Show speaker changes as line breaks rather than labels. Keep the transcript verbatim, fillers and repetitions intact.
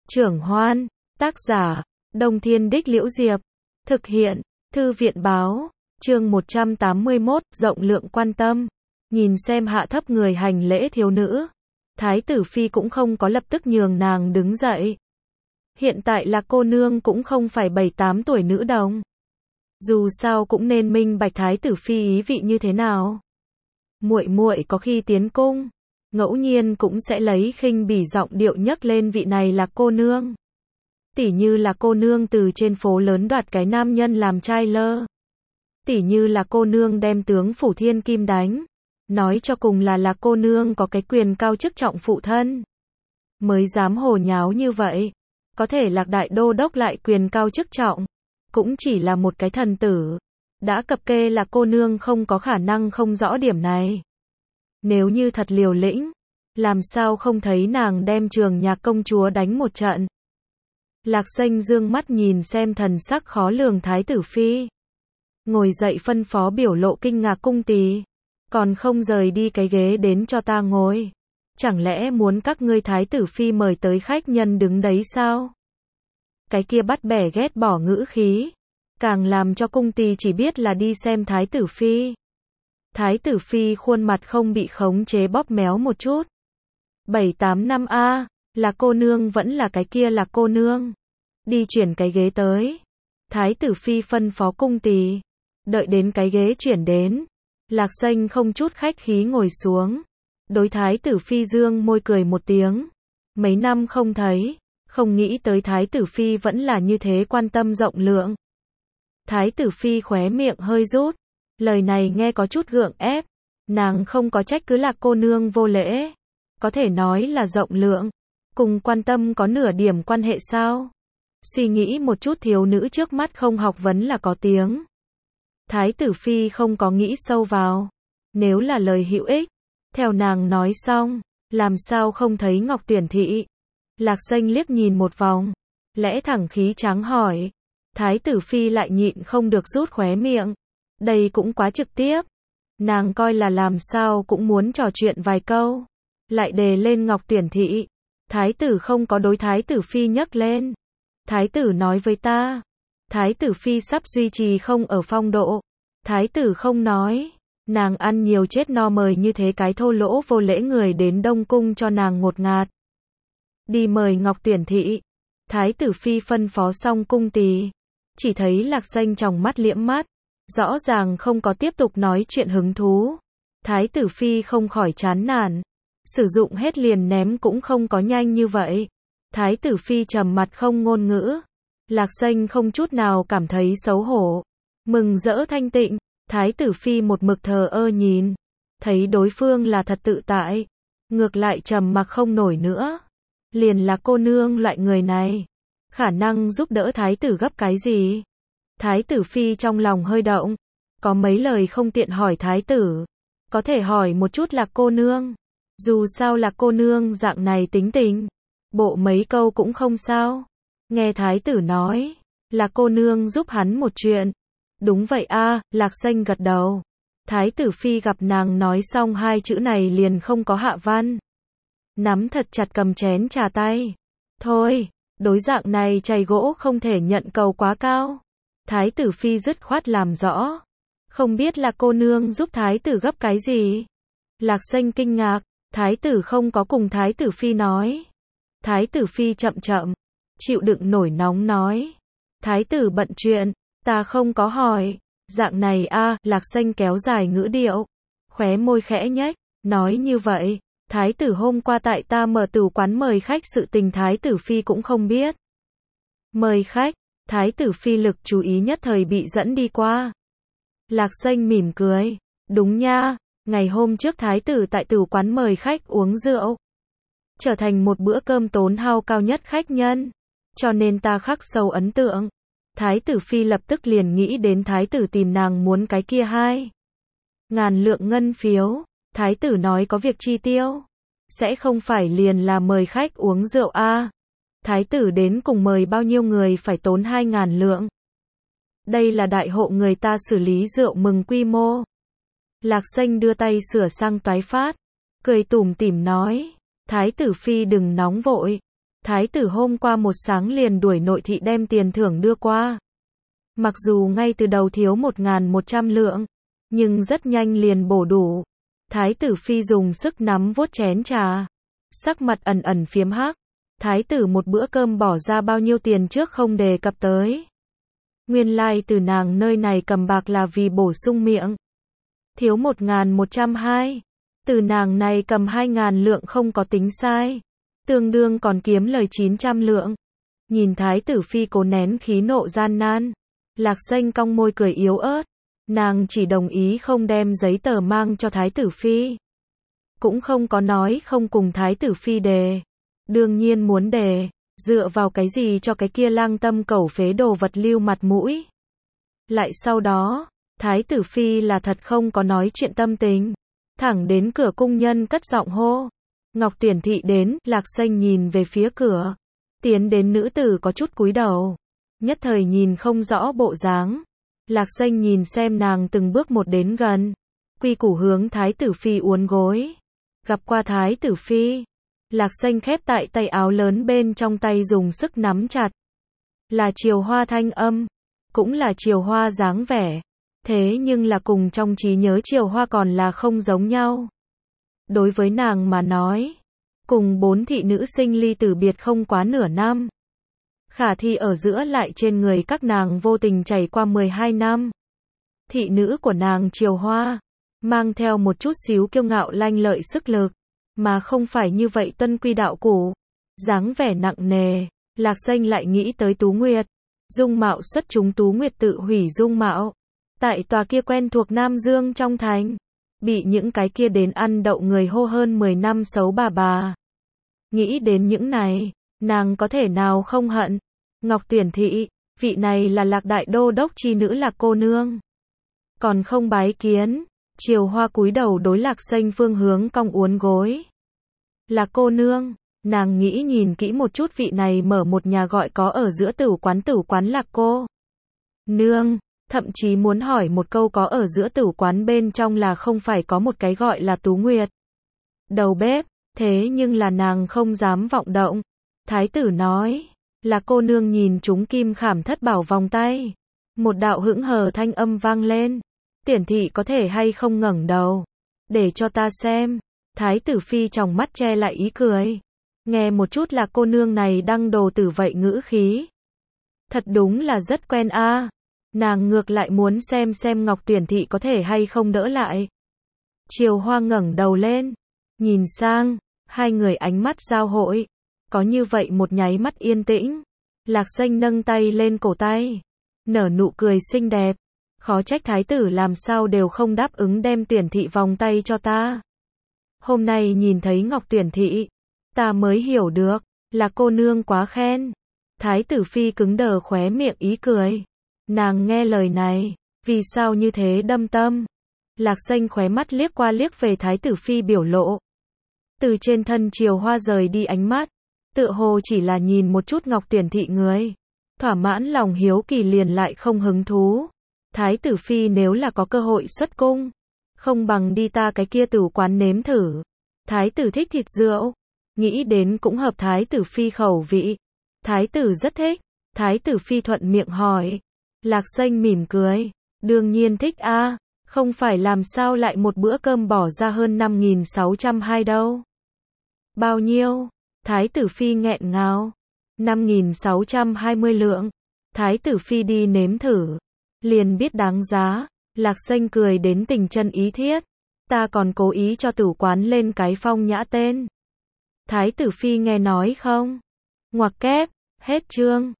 Trưởng Hoan, tác giả, Đông Thiên Đích Liễu Diệp, thực hiện, Thư viện Báo, chương một trăm tám mươi mốt, rộng lượng quan tâm, nhìn xem hạ thấp người hành lễ thiếu nữ. Thái tử Phi cũng không có lập tức nhường nàng đứng dậy. Hiện tại là cô nương cũng không phải bảy tám tuổi nữ đồng. Dù sao cũng nên minh bạch Thái tử Phi ý vị như thế nào. Muội muội có khi tiến cung, ngẫu nhiên cũng sẽ lấy khinh bỉ giọng điệu nhắc lên vị này là cô nương. Tỉ như là cô nương từ trên phố lớn đoạt cái nam nhân làm trai lơ. Tỉ như là cô nương đem tướng phủ thiên kim đánh. Nói cho cùng là là cô nương có cái quyền cao chức trọng phụ thân. Mới dám hồ nháo như vậy. Có thể Lạc đại đô đốc lại quyền cao chức trọng. Cũng chỉ là một cái thần tử. Đã cập kê là cô nương không có khả năng không rõ điểm này. Nếu như thật liều lĩnh, làm sao không thấy nàng đem Trường Nhạc công chúa đánh một trận. Lạc Xanh dương mắt nhìn xem thần sắc khó lường Thái tử Phi. Ngồi dậy phân phó biểu lộ kinh ngạc cung tỳ. Còn không rời đi cái ghế đến cho ta ngồi. Chẳng lẽ muốn các ngươi Thái tử Phi mời tới khách nhân đứng đấy sao? Cái kia bắt bẻ ghét bỏ ngữ khí. Càng làm cho cung tỳ chỉ biết là đi xem Thái tử Phi. Thái tử Phi khuôn mặt không bị khống chế bóp méo một chút. Bảy tám năm a, là cô nương vẫn là cái kia là cô nương. Đi chuyển cái ghế tới. Thái tử Phi phân phó cung tỳ. Đợi đến cái ghế chuyển đến. Lạc Xanh không chút khách khí ngồi xuống. Đối Thái tử Phi dương môi cười một tiếng. Mấy năm không thấy, không nghĩ tới Thái tử Phi vẫn là như thế quan tâm rộng lượng. Thái tử Phi khóe miệng hơi rút. Lời này nghe có chút gượng ép. Nàng không có trách cứ Lạc cô nương vô lễ. Có thể nói là rộng lượng. Cùng quan tâm có nửa điểm quan hệ sao? Suy nghĩ một chút thiếu nữ trước mắt không học vấn là có tiếng. Thái tử Phi không có nghĩ sâu vào. Nếu là lời hữu ích. Theo nàng nói xong. Làm sao không thấy Ngọc Tuyển Thị? Lạc Xanh liếc nhìn một vòng. Lẽ thẳng khí tráng hỏi. Thái tử Phi lại nhịn không được rút khóe miệng. Đây cũng quá trực tiếp. Nàng coi là làm sao cũng muốn trò chuyện vài câu. Lại đề lên Ngọc Tuyển Thị. Thái tử không có đối Thái tử Phi nhắc lên. Thái tử nói với ta. Thái tử Phi sắp duy trì không ở phong độ. Thái tử không nói. Nàng ăn nhiều chết no mời như thế cái thô lỗ vô lễ người đến Đông Cung cho nàng ngột ngạt. Đi mời Ngọc Tuyển Thị. Thái tử Phi phân phó xong cung tỳ. Chỉ thấy Lạc Xanh trong mắt liễm mắt. Rõ ràng không có tiếp tục nói chuyện hứng thú. Thái tử Phi không khỏi chán nản. Sử dụng hết liền ném cũng không có nhanh như vậy. Thái tử Phi trầm mặt không ngôn ngữ. Lạc Xanh không chút nào cảm thấy xấu hổ. Mừng rỡ thanh tịnh. Thái tử Phi một mực thờ ơ nhìn. Thấy đối phương là thật tự tại. Ngược lại trầm mặc không nổi nữa. Liền là cô nương loại người này. Khả năng giúp đỡ thái tử gấp cái gì? Thái tử Phi trong lòng hơi động. Có mấy lời không tiện hỏi thái tử. Có thể hỏi một chút là cô nương. Dù sao là cô nương dạng này tính tình. Bộ mấy câu cũng không sao. Nghe thái tử nói. Là cô nương giúp hắn một chuyện. Đúng vậy a, Lạc Xanh gật đầu. Thái tử Phi gặp nàng nói xong hai chữ này liền không có hạ văn. Nắm thật chặt cầm chén trà tay. Thôi, đối dạng này chày gỗ không thể nhận cầu quá cao. Thái tử Phi dứt khoát làm rõ. Không biết là cô nương giúp thái tử gấp cái gì? Lạc Xanh kinh ngạc. Thái tử không có cùng thái tử Phi nói. Thái tử Phi chậm chậm. Chịu đựng nổi nóng nói. Thái tử bận chuyện. Ta không có hỏi. Dạng này a, Lạc Xanh kéo dài ngữ điệu. Khóe môi khẽ nhếch. Nói như vậy. Thái tử hôm qua tại ta mở tử quán mời khách sự tình Thái tử Phi cũng không biết. Mời khách. Thái tử Phi lực chú ý nhất thời bị dẫn đi qua. Lạc Xanh mỉm cười. Đúng nha. Ngày hôm trước thái tử tại tử quán mời khách uống rượu. Trở thành một bữa cơm tốn hao cao nhất khách nhân. Cho nên ta khắc sâu ấn tượng. Thái tử Phi lập tức liền nghĩ đến thái tử tìm nàng muốn cái kia hai. Ngàn lượng ngân phiếu. Thái tử nói có việc chi tiêu. Sẽ không phải liền là mời khách uống rượu a. Thái tử đến cùng mời bao nhiêu người phải tốn hai ngàn lượng. Đây là đại hộ người ta xử lý rượu mừng quy mô. Lạc Xanh đưa tay sửa sang toái phát. Cười tủm tỉm nói. Thái tử Phi đừng nóng vội. Thái tử hôm qua một sáng liền đuổi nội thị đem tiền thưởng đưa qua. Mặc dù ngay từ đầu thiếu một nghìn một trăm lượng, nhưng rất nhanh liền bổ đủ. Thái tử phi dùng sức nắm vuốt chén trà, sắc mặt ẩn ẩn phiếm hắc. Thái tử một bữa cơm bỏ ra bao nhiêu tiền trước không đề cập tới. Nguyên lai từ nàng nơi này cầm bạc là vì bổ sung miệng. Thiếu một nghìn một trăm hai. Từ nàng này cầm hai nghìn lượng không có tính sai. Tương đương còn kiếm lời chín trăm lượng. Nhìn thái tử phi cố nén khí nộ gian nan. Lạc Xanh cong môi cười yếu ớt. Nàng chỉ đồng ý không đem giấy tờ mang cho thái tử phi. Cũng không có nói không cùng thái tử phi đề. Đương nhiên muốn đề. Dựa vào cái gì cho cái kia lang tâm cẩu phế đồ vật lưu mặt mũi. Lại sau đó, thái tử phi là thật không có nói chuyện tâm tình. Thẳng đến cửa cung nhân cất giọng hô. Ngọc Tuyển Thị đến, Lạc Xanh nhìn về phía cửa. Tiến đến nữ tử có chút cúi đầu. Nhất thời nhìn không rõ bộ dáng. Lạc Xanh nhìn xem nàng từng bước một đến gần. Quy củ hướng thái tử phi uốn gối. Gặp qua thái tử phi. Lạc Xanh khép tại tay áo lớn bên trong tay dùng sức nắm chặt. Là Triều Hoa thanh âm. Cũng là Triều Hoa dáng vẻ. Thế nhưng là cùng trong trí nhớ Triều Hoa còn là không giống nhau. Đối với nàng mà nói, cùng bốn thị nữ sinh ly tử biệt không quá nửa năm. Khả thi ở giữa lại trên người các nàng vô tình chảy qua mười hai năm. Thị nữ của nàng Triều Hoa, mang theo một chút xíu kiêu ngạo lanh lợi sức lực, mà không phải như vậy tân quy đạo cũ. Dáng vẻ nặng nề, Lạc Xanh lại nghĩ tới Tú Nguyệt. Dung mạo xuất chúng Tú Nguyệt tự hủy dung mạo. Tại tòa kia quen thuộc Nam Dương trong thành. Bị những cái kia đến ăn đậu người hô hơn mười năm xấu bà bà. Nghĩ đến những này, nàng có thể nào không hận. Ngọc Tuyển Thị, vị này là Lạc Đại Đô Đốc chi nữ Lạc cô nương. Còn không bái kiến. Triều Hoa cúi đầu đối Lạc Xanh phương hướng cong uốn gối. Lạc cô nương, nàng nghĩ nhìn kỹ một chút vị này mở một nhà gọi có ở giữa tửu quán tửu quán Lạc cô nương. Thậm chí muốn hỏi một câu có ở giữa tửu quán bên trong là không phải có một cái gọi là Tú Nguyệt. Đầu bếp, thế nhưng là nàng không dám vọng động. Thái tử nói, là cô nương nhìn chúng kim khảm thất bảo vòng tay. Một đạo hững hờ thanh âm vang lên. Tuyển thị có thể hay không ngẩng đầu. Để cho ta xem. Thái tử phi trong mắt che lại ý cười. Nghe một chút là cô nương này đăng đồ tử vậy ngữ khí. Thật đúng là rất quen a. À. Nàng ngược lại muốn xem xem Ngọc Tuyển Thị có thể hay không đỡ lại. Triều Hoa ngẩng đầu lên, nhìn sang, hai người ánh mắt giao hội. Có như vậy một nháy mắt yên tĩnh. Lạc Xanh nâng tay lên cổ tay, nở nụ cười xinh đẹp. Khó trách thái tử làm sao đều không đáp ứng đem Tuyển Thị vòng tay cho ta. Hôm nay nhìn thấy Ngọc Tuyển Thị, ta mới hiểu được, là cô nương quá khen. Thái tử phi cứng đờ khóe miệng ý cười. Nàng nghe lời này, vì sao như thế đâm tâm? Lạc Xanh khóe mắt liếc qua liếc về thái tử phi biểu lộ. Từ trên thân Triều Hoa rời đi ánh mắt, tựa hồ chỉ là nhìn một chút Ngọc Tuyển Thị người. Thỏa mãn lòng hiếu kỳ liền lại không hứng thú. Thái tử phi nếu là có cơ hội xuất cung, không bằng đi ta cái kia tửu quán nếm thử. Thái tử thích thịt rượu, nghĩ đến cũng hợp thái tử phi khẩu vị. Thái tử rất thích. Thái tử phi thuận miệng hỏi. Lạc Xanh mỉm cười, đương nhiên thích a, à, không phải làm sao lại một bữa cơm bỏ ra hơn năm nghìn sáu trăm hai đâu. Bao nhiêu? Thái tử phi nghẹn ngào. năm nghìn sáu trăm hai mươi lượng. Thái tử phi đi nếm thử, liền biết đáng giá. Lạc Xanh cười đến tình chân ý thiết. Ta còn cố ý cho tửu quán lên cái phong nhã tên. Thái tử phi nghe nói không? Ngoặc kép, hết chương.